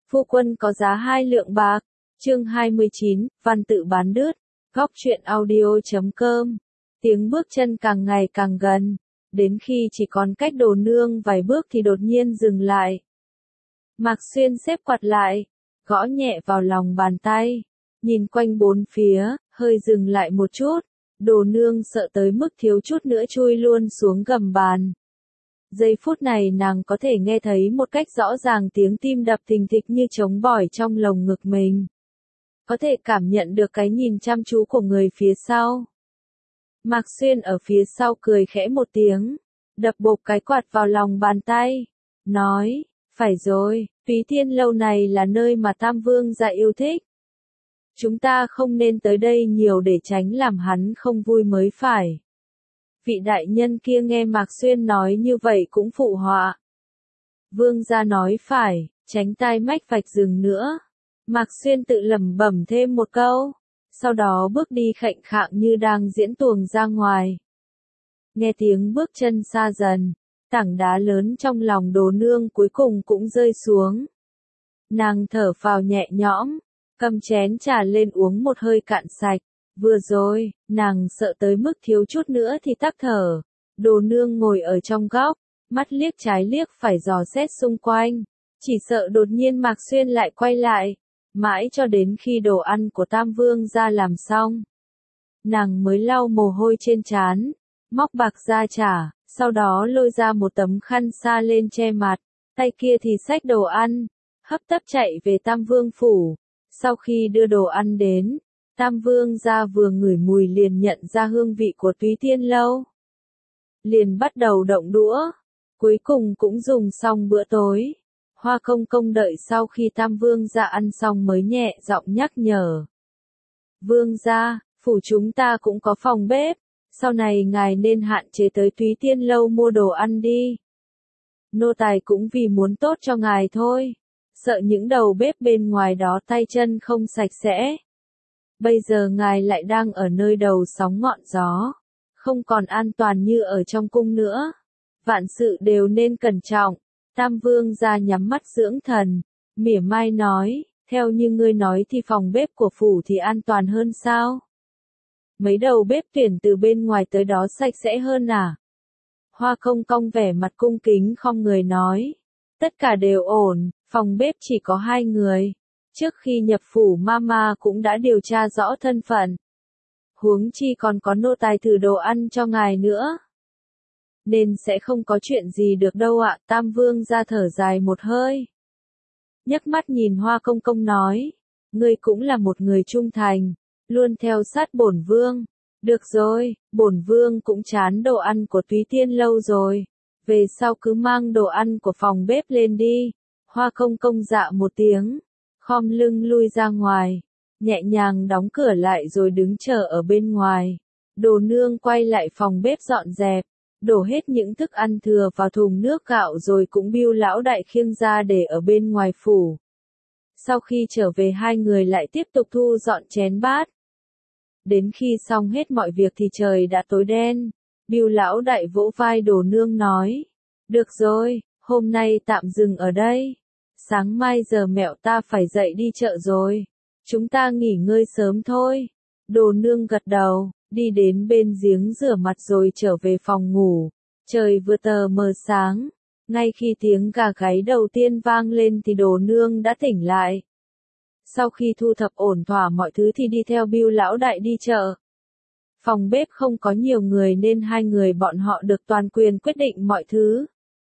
Phu quân có giá 2 lượng bạc. Chương 29, văn tự bán đứt. Góc truyện audio.com. Tiếng bước chân càng ngày càng gần, đến khi chỉ còn cách Đồ Nương vài bước thì đột nhiên dừng lại. Mạc Xuyên xếp quạt lại, gõ nhẹ vào lòng bàn tay, nhìn quanh bốn phía, hơi dừng lại một chút. Đồ Nương sợ tới mức thiếu chút nữa chui luôn xuống gầm bàn. Giây phút này nàng có thể nghe thấy một cách rõ ràng tiếng tim đập thình thịch như trống bỏi trong lồng ngực mình. Có thể cảm nhận được cái nhìn chăm chú của người phía sau. Mạc Xuyên ở phía sau cười khẽ một tiếng, đập bộp cái quạt vào lòng bàn tay, nói, phải rồi, Túy Tiên lâu này là nơi mà Tam Vương gia yêu thích. Chúng ta không nên tới đây nhiều để tránh làm hắn không vui mới phải. Vị đại nhân kia nghe Mạc Xuyên nói như vậy cũng phụ họa. Vương gia nói phải, tránh tai mách vạch rừng nữa. Mạc Xuyên tự lẩm bẩm thêm một câu, sau đó bước đi khệnh khạng như đang diễn tuồng ra ngoài. Nghe tiếng bước chân xa dần, tảng đá lớn trong lòng Đồ Nương cuối cùng cũng rơi xuống. Nàng thở phào nhẹ nhõm, cầm chén trà lên uống một hơi cạn sạch. Vừa rồi, nàng sợ tới mức thiếu chút nữa thì tắc thở. Đồ Nương ngồi ở trong góc, mắt liếc trái liếc phải dò xét xung quanh. Chỉ sợ đột nhiên Mạc Xuyên lại quay lại, mãi cho đến khi đồ ăn của Tam Vương gia làm xong. Nàng mới lau mồ hôi trên trán, móc bạc ra trả, sau đó lôi ra một tấm khăn sa lên che mặt, tay kia thì xách đồ ăn, hấp tấp chạy về Tam Vương phủ. Sau khi đưa đồ ăn đến, Tam Vương gia vừa ngửi mùi liền nhận ra hương vị của Túy Tiên lâu. Liền bắt đầu động đũa, cuối cùng cũng dùng xong bữa tối. Hoa Công Công đợi sau khi Tam Vương gia ăn xong mới nhẹ giọng nhắc nhở. Vương gia, phủ chúng ta cũng có phòng bếp, sau này ngài nên hạn chế tới Túy Tiên lâu mua đồ ăn đi. Nô tài cũng vì muốn tốt cho ngài thôi, sợ những đầu bếp bên ngoài đó tay chân không sạch sẽ. Bây giờ ngài lại đang ở nơi đầu sóng ngọn gió, không còn an toàn như ở trong cung nữa. Vạn sự đều nên cẩn trọng. Tam Vương gia nhắm mắt dưỡng thần, mỉa mai nói, theo như ngươi nói thì phòng bếp của phủ thì an toàn hơn sao? Mấy đầu bếp tuyển từ bên ngoài tới đó sạch sẽ hơn à? Hoa Công Công vẻ mặt cung kính không người nói, tất cả đều ổn, phòng bếp chỉ có 2 người. Trước khi nhập phủ Mama cũng đã điều tra rõ thân phận. Huống chi còn có nô tài thử đồ ăn cho ngài nữa. Nên sẽ không có chuyện gì được đâu ạ. Tam Vương gia thở dài một hơi, nhấc mắt nhìn Hoa Công Công nói, ngươi cũng là một người trung thành, luôn theo sát bổn vương. Được rồi, bổn vương cũng chán đồ ăn của Túy Tiên lâu rồi, về sau cứ mang đồ ăn của phòng bếp lên đi. Hoa Công Công dạ một tiếng, khom lưng lui ra ngoài, nhẹ nhàng đóng cửa lại rồi đứng chờ ở bên ngoài. Đồ Nương quay lại phòng bếp dọn dẹp, đổ hết những thức ăn thừa vào thùng nước gạo rồi cũng biu lão đại khiêng ra để ở bên ngoài phủ. Sau khi trở về hai người lại tiếp tục thu dọn chén bát. Đến khi xong hết mọi việc thì trời đã tối đen. Biu lão đại vỗ vai Đồ Nương nói, được rồi, hôm nay tạm dừng ở đây. Sáng mai giờ mẹo ta phải dậy đi chợ rồi. Chúng ta nghỉ ngơi sớm thôi. Đồ Nương gật đầu, đi đến bên giếng rửa mặt rồi trở về phòng ngủ. Trời vừa tờ mờ sáng. Ngay khi tiếng gà gáy đầu tiên vang lên thì Đồ Nương đã tỉnh lại. Sau khi thu thập ổn thỏa mọi thứ thì đi theo Biu lão đại đi chợ. Phòng bếp không có nhiều người nên hai người bọn họ được toàn quyền quyết định mọi thứ.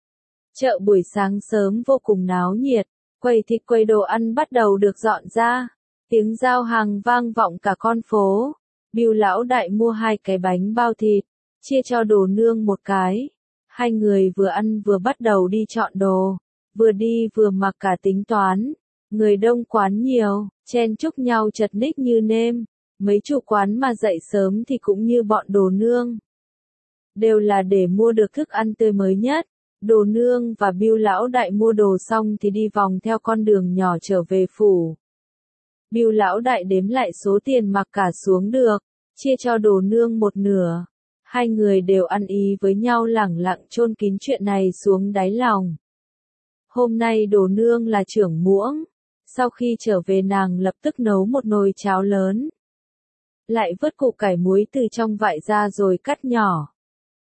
Chợ buổi sáng sớm vô cùng náo nhiệt, quầy thịt quầy đồ ăn bắt đầu được dọn ra, tiếng giao hàng vang vọng cả con phố. Biu lão đại mua 2 cái bánh bao thịt, chia cho Đồ Nương một cái. Hai người vừa ăn vừa bắt đầu đi chọn đồ, vừa đi vừa mặc cả tính toán. Người đông quán nhiều, chen chúc nhau chật ních như nêm. Mấy chủ quán mà dậy sớm thì cũng như bọn Đồ Nương, đều là để mua được thức ăn tươi mới nhất. Đồ Nương và Biu lão đại mua đồ xong thì đi vòng theo con đường nhỏ trở về phủ. Biu lão đại đếm lại số tiền mặc cả xuống được, chia cho Đồ Nương một nửa. Hai người đều ăn ý với nhau lẳng lặng chôn kín chuyện này xuống đáy lòng. Hôm nay Đồ Nương là trưởng muỗng, Sau khi trở về nàng lập tức nấu một nồi cháo lớn. Lại vớt củ cải muối từ trong vại ra rồi cắt nhỏ.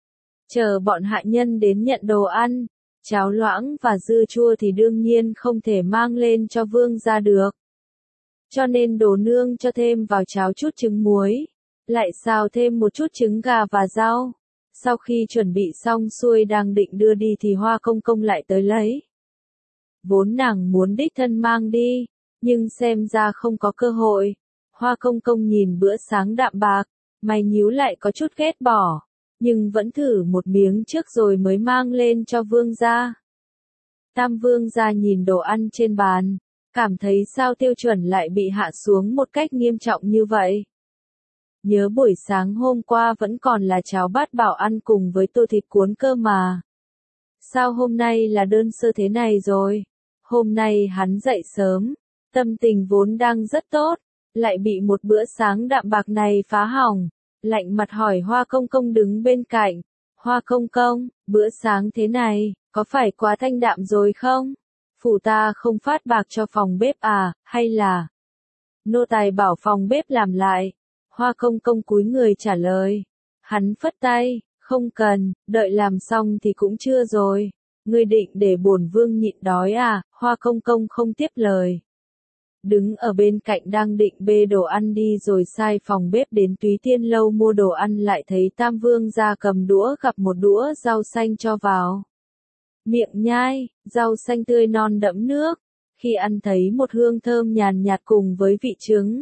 Chờ bọn hạ nhân đến nhận đồ ăn, cháo loãng và dưa chua thì đương nhiên không thể mang lên cho vương gia được. Cho nên đồ nương cho thêm vào cháo chút trứng muối, lại xào thêm một chút trứng gà và rau. Sau khi chuẩn bị xong xuôi đang định đưa đi thì Hoa Công Công lại tới lấy. Vốn nàng muốn đích thân mang đi, nhưng xem ra không có cơ hội. Hoa Công Công nhìn bữa sáng đạm bạc, mày nhíu lại có chút ghét bỏ, nhưng vẫn thử một miếng trước rồi mới mang lên cho vương gia. Tam vương gia nhìn đồ ăn trên bàn, cảm thấy sao tiêu chuẩn lại bị hạ xuống một cách nghiêm trọng như vậy. Nhớ buổi sáng hôm qua vẫn còn là cháo bát bảo ăn cùng với tô thịt cuốn cơ mà. Sao hôm nay là đơn sơ thế này rồi? Hôm nay hắn dậy sớm, tâm tình vốn đang rất tốt, lại bị một bữa sáng đạm bạc này phá hỏng. Lạnh mặt hỏi Hoa Công Công đứng bên cạnh. Hoa Công Công, bữa sáng thế này, có phải quá thanh đạm rồi không? Phủ ta không phát bạc cho phòng bếp à, hay là nô tài bảo phòng bếp làm lại? Hoa Công Công cúi người trả lời. Hắn phất tay, không cần, đợi làm xong thì cũng chưa rồi. Ngươi định để bổn vương nhịn đói à? Hoa Công Công không tiếp lời. Đứng ở bên cạnh đang định bê đồ ăn đi rồi sai phòng bếp đến Túy Tiên Lâu mua đồ ăn lại thấy Tam Vương gia cầm đũa gặp một đũa rau xanh cho vào. Miệng nhai, rau xanh tươi non đẫm nước, khi ăn thấy một hương thơm nhàn nhạt cùng với vị trứng.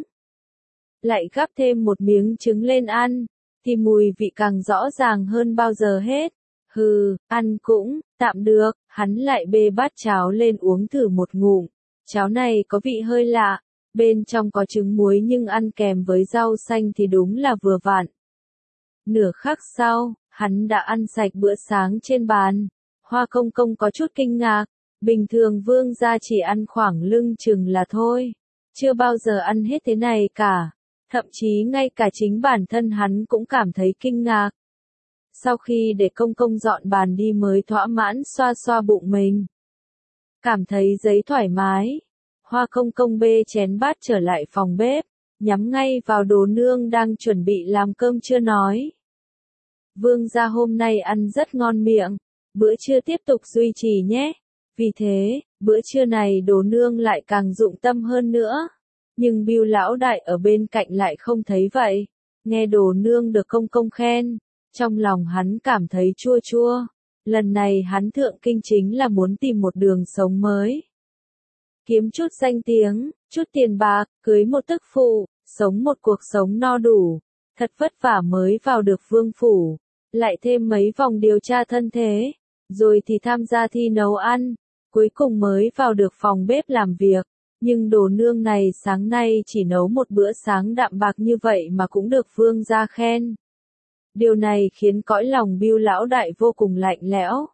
Lại gắp thêm một miếng trứng lên ăn, thì mùi vị càng rõ ràng hơn bao giờ hết. Hừ, ăn cũng, tạm được, hắn lại bê bát cháo lên uống thử một ngụm. Cháo này có vị hơi lạ, bên trong có trứng muối nhưng ăn kèm với rau xanh thì đúng là vừa vặn. Nửa khắc sau, hắn đã ăn sạch bữa sáng trên bàn. Hoa Công Công có chút kinh ngạc, bình thường vương gia chỉ ăn khoảng lưng chừng là thôi. Chưa bao giờ ăn hết thế này cả, thậm chí ngay cả chính bản thân hắn cũng cảm thấy kinh ngạc. Sau khi để Công Công dọn bàn đi mới thỏa mãn xoa xoa bụng mình. Cảm thấy giấy thoải mái, Hoa Công Công bê chén bát trở lại phòng bếp, nhắm ngay vào đồ nương đang chuẩn bị làm cơm trưa nói. Vương gia hôm nay ăn rất ngon miệng, bữa trưa tiếp tục duy trì nhé. Vì thế, bữa trưa này đồ nương lại càng dụng tâm hơn nữa. Nhưng Bưu lão đại ở bên cạnh lại không thấy vậy. Nghe đồ nương được Công Công khen, trong lòng hắn cảm thấy chua chua. Lần này hắn thượng kinh chính là muốn tìm một đường sống mới. Kiếm chút danh tiếng, chút tiền bạc, cưới một tức phụ, sống một cuộc sống no đủ. Thật vất vả mới vào được vương phủ, lại thêm mấy vòng điều tra thân thế, rồi thì tham gia thi nấu ăn, cuối cùng mới vào được phòng bếp làm việc. Nhưng đồ nương này sáng nay chỉ nấu một bữa sáng đạm bạc như vậy mà cũng được vương gia khen. Điều này khiến cõi lòng Bưu lão đại vô cùng lạnh lẽo.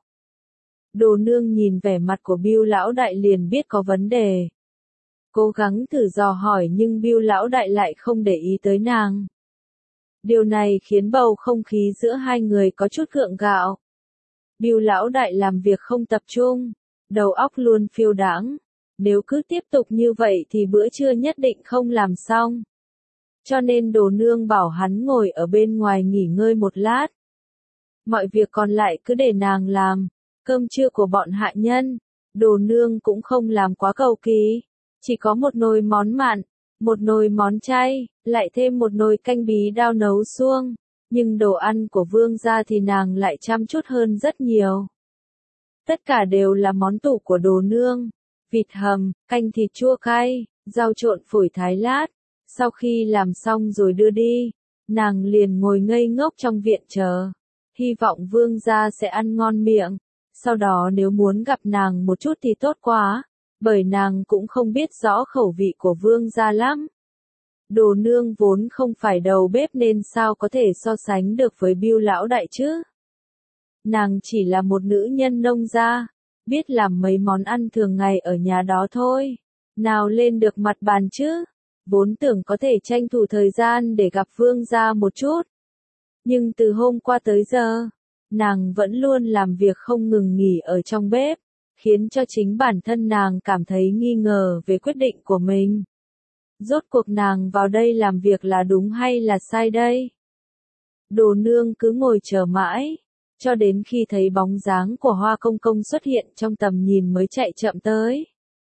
Đồ nương nhìn vẻ mặt của Bưu lão đại liền biết có vấn đề. Cố gắng thử dò hỏi nhưng Bưu lão đại lại không để ý tới nàng. Điều này khiến bầu không khí giữa hai người có chút gượng gạo. Bưu lão đại làm việc không tập trung, đầu óc luôn phiêu đãng. Nếu cứ tiếp tục như vậy thì bữa trưa nhất định không làm xong. Cho nên đồ nương bảo hắn ngồi ở bên ngoài nghỉ ngơi một lát. Mọi việc còn lại cứ để nàng làm. Cơm trưa của bọn hạ nhân, đồ nương cũng không làm quá cầu kỳ. Chỉ có một nồi món mặn, một nồi món chay, lại thêm một nồi canh bí đao nấu suông. Nhưng đồ ăn của vương gia thì nàng lại chăm chút hơn rất nhiều. Tất cả đều là món tủ của đồ nương. Vịt hầm, canh thịt chua cay, rau trộn phổi thái lát. Sau khi làm xong rồi đưa đi, nàng liền ngồi ngây ngốc trong viện chờ. Hy vọng vương gia sẽ ăn ngon miệng. Sau đó nếu muốn gặp nàng một chút thì tốt quá, bởi nàng cũng không biết rõ khẩu vị của vương gia lắm. Đồ nương vốn không phải đầu bếp nên sao có thể so sánh được với Bưu lão đại chứ. Nàng chỉ là một nữ nhân nông gia, biết làm mấy món ăn thường ngày ở nhà đó thôi. Nào lên được mặt bàn chứ, vốn tưởng có thể tranh thủ thời gian để gặp vương gia một chút. Nhưng từ hôm qua tới giờ, nàng vẫn luôn làm việc không ngừng nghỉ ở trong bếp. khiến cho chính bản thân nàng cảm thấy nghi ngờ về quyết định của mình. Rốt cuộc nàng vào đây làm việc là đúng hay là sai đây? Đồ nương cứ ngồi chờ mãi, cho đến khi thấy bóng dáng của Hoa Công Công xuất hiện trong tầm nhìn mới chạy chậm tới.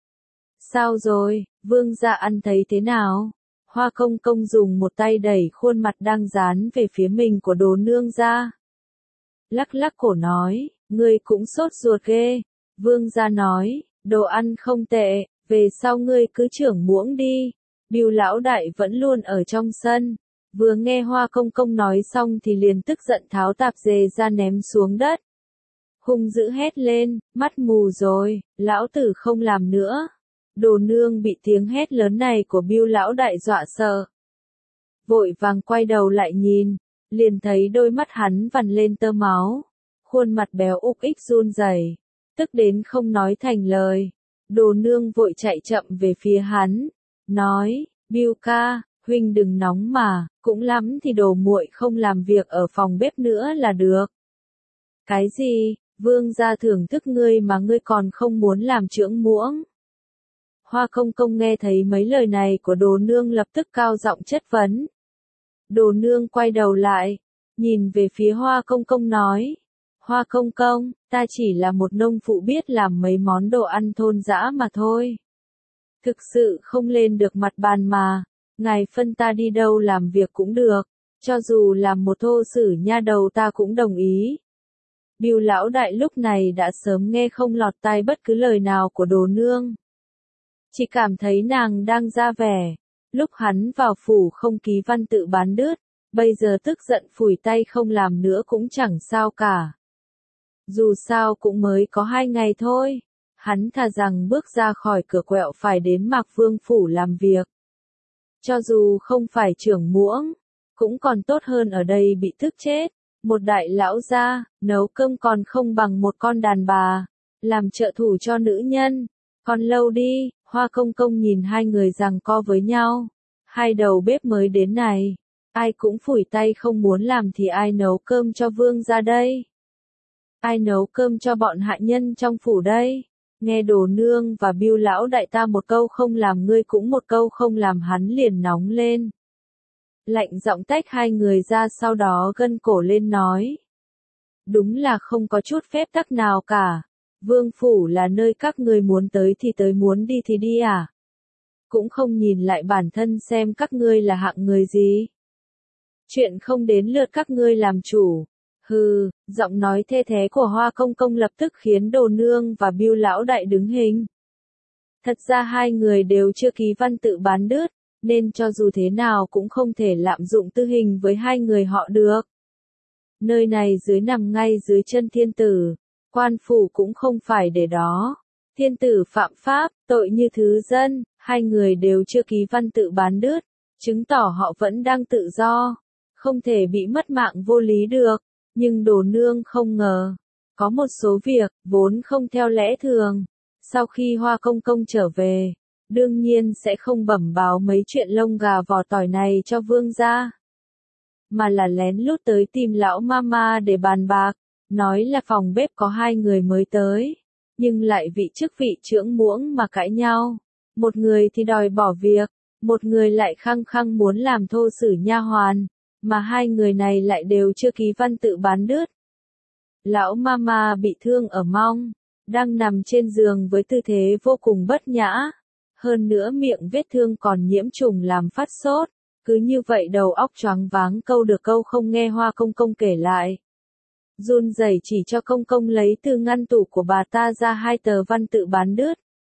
Sao rồi, vương gia ăn thấy thế nào? Hoa Công Công dùng một tay đẩy khuôn mặt đang dán về phía mình của đồ nương ra. Lắc lắc cổ nói, ngươi cũng sốt ruột ghê. Vương gia nói, đồ ăn không tệ, về sau ngươi cứ trưởng muỗng đi. Bưu lão đại vẫn luôn ở trong sân. Vừa nghe Hoa Công Công nói xong thì liền tức giận tháo tạp dề ra ném xuống đất. Hung dữ hét lên, mắt mù rồi, lão tử không làm nữa. Đồ nương bị tiếng hét lớn này của Bưu lão đại dọa sợ. Vội vàng quay đầu lại nhìn, liền thấy đôi mắt hắn vằn lên tơ máu. Khuôn mặt béo úc ích run rẩy, tức đến không nói thành lời. Đồ nương vội chạy chậm về phía hắn, nói, Bưu ca, huynh đừng nóng mà, cũng lắm thì đồ muội không làm việc ở phòng bếp nữa là được. Cái gì, vương gia thưởng thức ngươi mà ngươi còn không muốn làm trưởng muỗng? Hoa Công Công nghe thấy mấy lời này của đồ nương lập tức cao giọng chất vấn. Đồ nương quay đầu lại, nhìn về phía Hoa Công Công nói, Hoa Công Công, ta chỉ là một nông phụ biết làm mấy món đồ ăn thôn dã mà thôi. Thực sự không lên được mặt bàn mà, ngài phân ta đi đâu làm việc cũng được, cho dù làm một thô sử nha đầu ta cũng đồng ý. Bưu lão đại lúc này đã sớm nghe không lọt tai bất cứ lời nào của đồ nương. Chỉ cảm thấy nàng đang ra vẻ, lúc hắn vào phủ không ký văn tự bán đứt, bây giờ tức giận phủi tay không làm nữa cũng chẳng sao cả. Dù sao cũng mới có 2 ngày thôi, hắn thà rằng bước ra khỏi cửa quẹo phải đến Mạc Vương phủ làm việc. Cho dù không phải trưởng muỗng, cũng còn tốt hơn ở đây bị tức chết. Một đại lão gia, nấu cơm còn không bằng một con đàn bà, làm trợ thủ cho nữ nhân. Còn lâu đi, Hoa Công Công nhìn hai người giằng co với nhau. Hai đầu bếp mới đến này, ai cũng phủi tay không muốn làm thì ai nấu cơm cho vương gia đây? Ai nấu cơm cho bọn hạ nhân trong phủ đây? Nghe đồ nương và Bưu lão đại ta một câu không làm ngươi cũng một câu không làm hắn liền nóng lên. Lạnh giọng tách hai người ra sau đó gân cổ lên nói. Đúng là không có chút phép tắc nào cả. Vương phủ là nơi các ngươi muốn tới thì tới, muốn đi thì đi à? Cũng không nhìn lại bản thân xem các ngươi là hạng người gì. Chuyện không đến lượt các ngươi làm chủ. Hừ, giọng nói thê thế của Hoa Công Công lập tức khiến đồ nương và Bưu lão đại đứng hình. Thật ra hai người đều chưa ký văn tự bán đứt, nên cho dù thế nào cũng không thể lạm dụng tư hình với hai người họ được. Nơi này dưới nằm ngay dưới chân thiên tử, quan phủ cũng không phải để đó. Thiên tử phạm pháp, tội như thứ dân, hai người đều chưa ký văn tự bán đứt, chứng tỏ họ vẫn đang tự do, không thể bị mất mạng vô lý được. Nhưng đồ nương không ngờ, có một số việc, vốn không theo lẽ thường. Sau khi Hoa Công Công trở về, đương nhiên sẽ không bẩm báo mấy chuyện lông gà vỏ tỏi này cho vương gia, mà là lén lút tới tìm lão mama để bàn bạc, nói là phòng bếp có hai người mới tới, nhưng lại vị chức vị trưởng muỗng mà cãi nhau. Một người thì đòi bỏ việc, một người lại khăng khăng muốn làm thô sử nha hoàn, mà hai người này lại đều chưa ký văn tự bán đứt. Lão mama bị thương ở mông, đang nằm trên giường với tư thế vô cùng bất nhã. Hơn nữa miệng vết thương còn nhiễm trùng làm phát sốt. Cứ như vậy đầu óc choáng váng câu được câu không nghe Hoa Công Công kể lại. Run rẩy chỉ cho Công Công lấy từ ngăn tủ của bà ta ra 2 tờ văn tự bán đứt.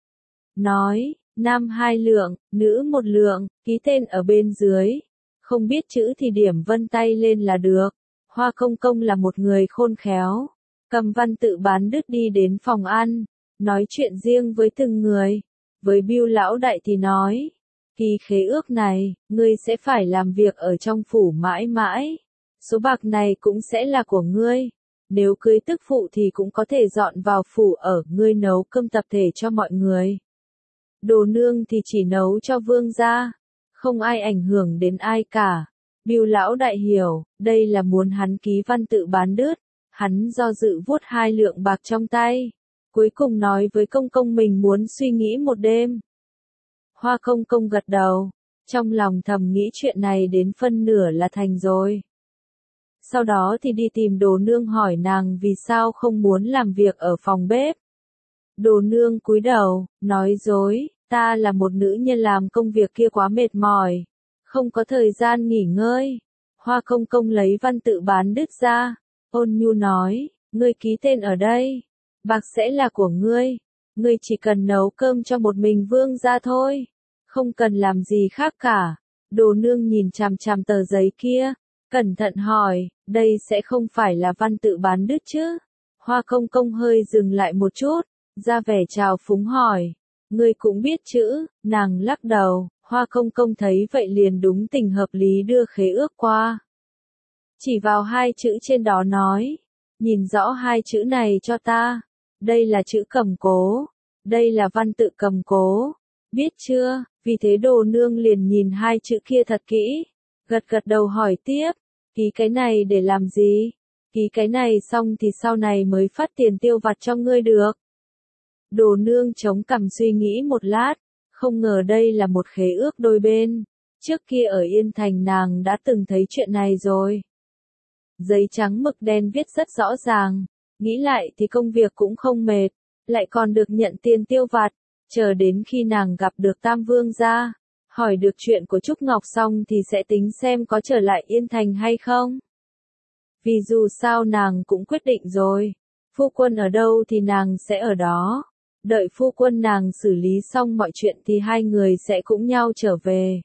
Nói, nam 2 lượng, nữ 1 lượng, ký tên ở bên dưới. Không biết chữ thì điểm vân tay lên là được. Hoa Công Công là một người khôn khéo. Cầm văn tự bán đứt đi đến phòng ăn, nói chuyện riêng với từng người. Với Bưu lão đại thì nói, ký khế ước này, ngươi sẽ phải làm việc ở trong phủ mãi mãi. Số bạc này cũng sẽ là của ngươi. Nếu cưới tức phụ thì cũng có thể dọn vào phủ ở, ngươi nấu cơm tập thể cho mọi người. Đồ nương thì chỉ nấu cho vương gia, không ai ảnh hưởng đến ai cả. Bưu lão đại hiểu, đây là muốn hắn ký văn tự bán đứt. Hắn do dự vuốt 2 lượng bạc trong tay. Cuối cùng nói với công công mình muốn suy nghĩ một đêm. Hoa công công gật đầu, trong lòng thầm nghĩ chuyện này đến phân nửa là thành rồi. Sau đó thì đi tìm Đồ Nương hỏi nàng vì sao không muốn làm việc ở phòng bếp. Đồ Nương cúi đầu, nói dối, ta là một nữ nhân làm công việc kia quá mệt mỏi, không có thời gian nghỉ ngơi. Hoa công công lấy văn tự bán đứt ra, ôn nhu nói, ngươi ký tên ở đây, bạc sẽ là của ngươi chỉ cần nấu cơm cho một mình vương gia thôi, không cần làm gì khác cả. Đồ Nương nhìn chằm chằm tờ giấy kia, cẩn thận hỏi, đây sẽ không phải là văn tự bán đứt chứ? Hoa công công hơi dừng lại một chút, ra vẻ trào phúng hỏi, ngươi cũng biết chữ, nàng lắc đầu, Hoa công công thấy vậy liền đúng tình hợp lý đưa khế ước qua. Chỉ vào hai chữ trên đó nói, nhìn rõ hai chữ này cho ta, đây là chữ cầm cố, đây là văn tự cầm cố, biết chưa? Vì thế Đồ Nương liền nhìn hai chữ kia thật kỹ, gật gật đầu hỏi tiếp, ký cái này để làm gì? Ký cái này xong thì sau này mới phát tiền tiêu vặt cho ngươi được. Đồ Nương chống cằm suy nghĩ một lát, không ngờ đây là một khế ước đôi bên, trước kia ở Yên Thành nàng đã từng thấy chuyện này rồi. Giấy trắng mực đen viết rất rõ ràng, nghĩ lại thì công việc cũng không mệt, lại còn được nhận tiền tiêu vặt, chờ đến khi nàng gặp được Tam Vương gia, hỏi được chuyện của Trúc Ngọc xong thì sẽ tính xem có trở lại Yên Thành hay không. Vì dù sao nàng cũng quyết định rồi, phu quân ở đâu thì nàng sẽ ở đó, đợi phu quân nàng xử lý xong mọi chuyện thì hai người sẽ cùng nhau trở về.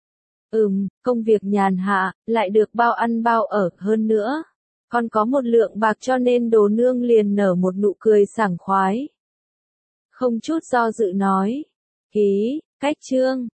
Công việc nhàn hạ, lại được bao ăn bao ở, hơn nữa, còn có một lượng bạc cho nên Đồ Nương liền nở một nụ cười sảng khoái. Không chút do dự nói, ký, cách chương.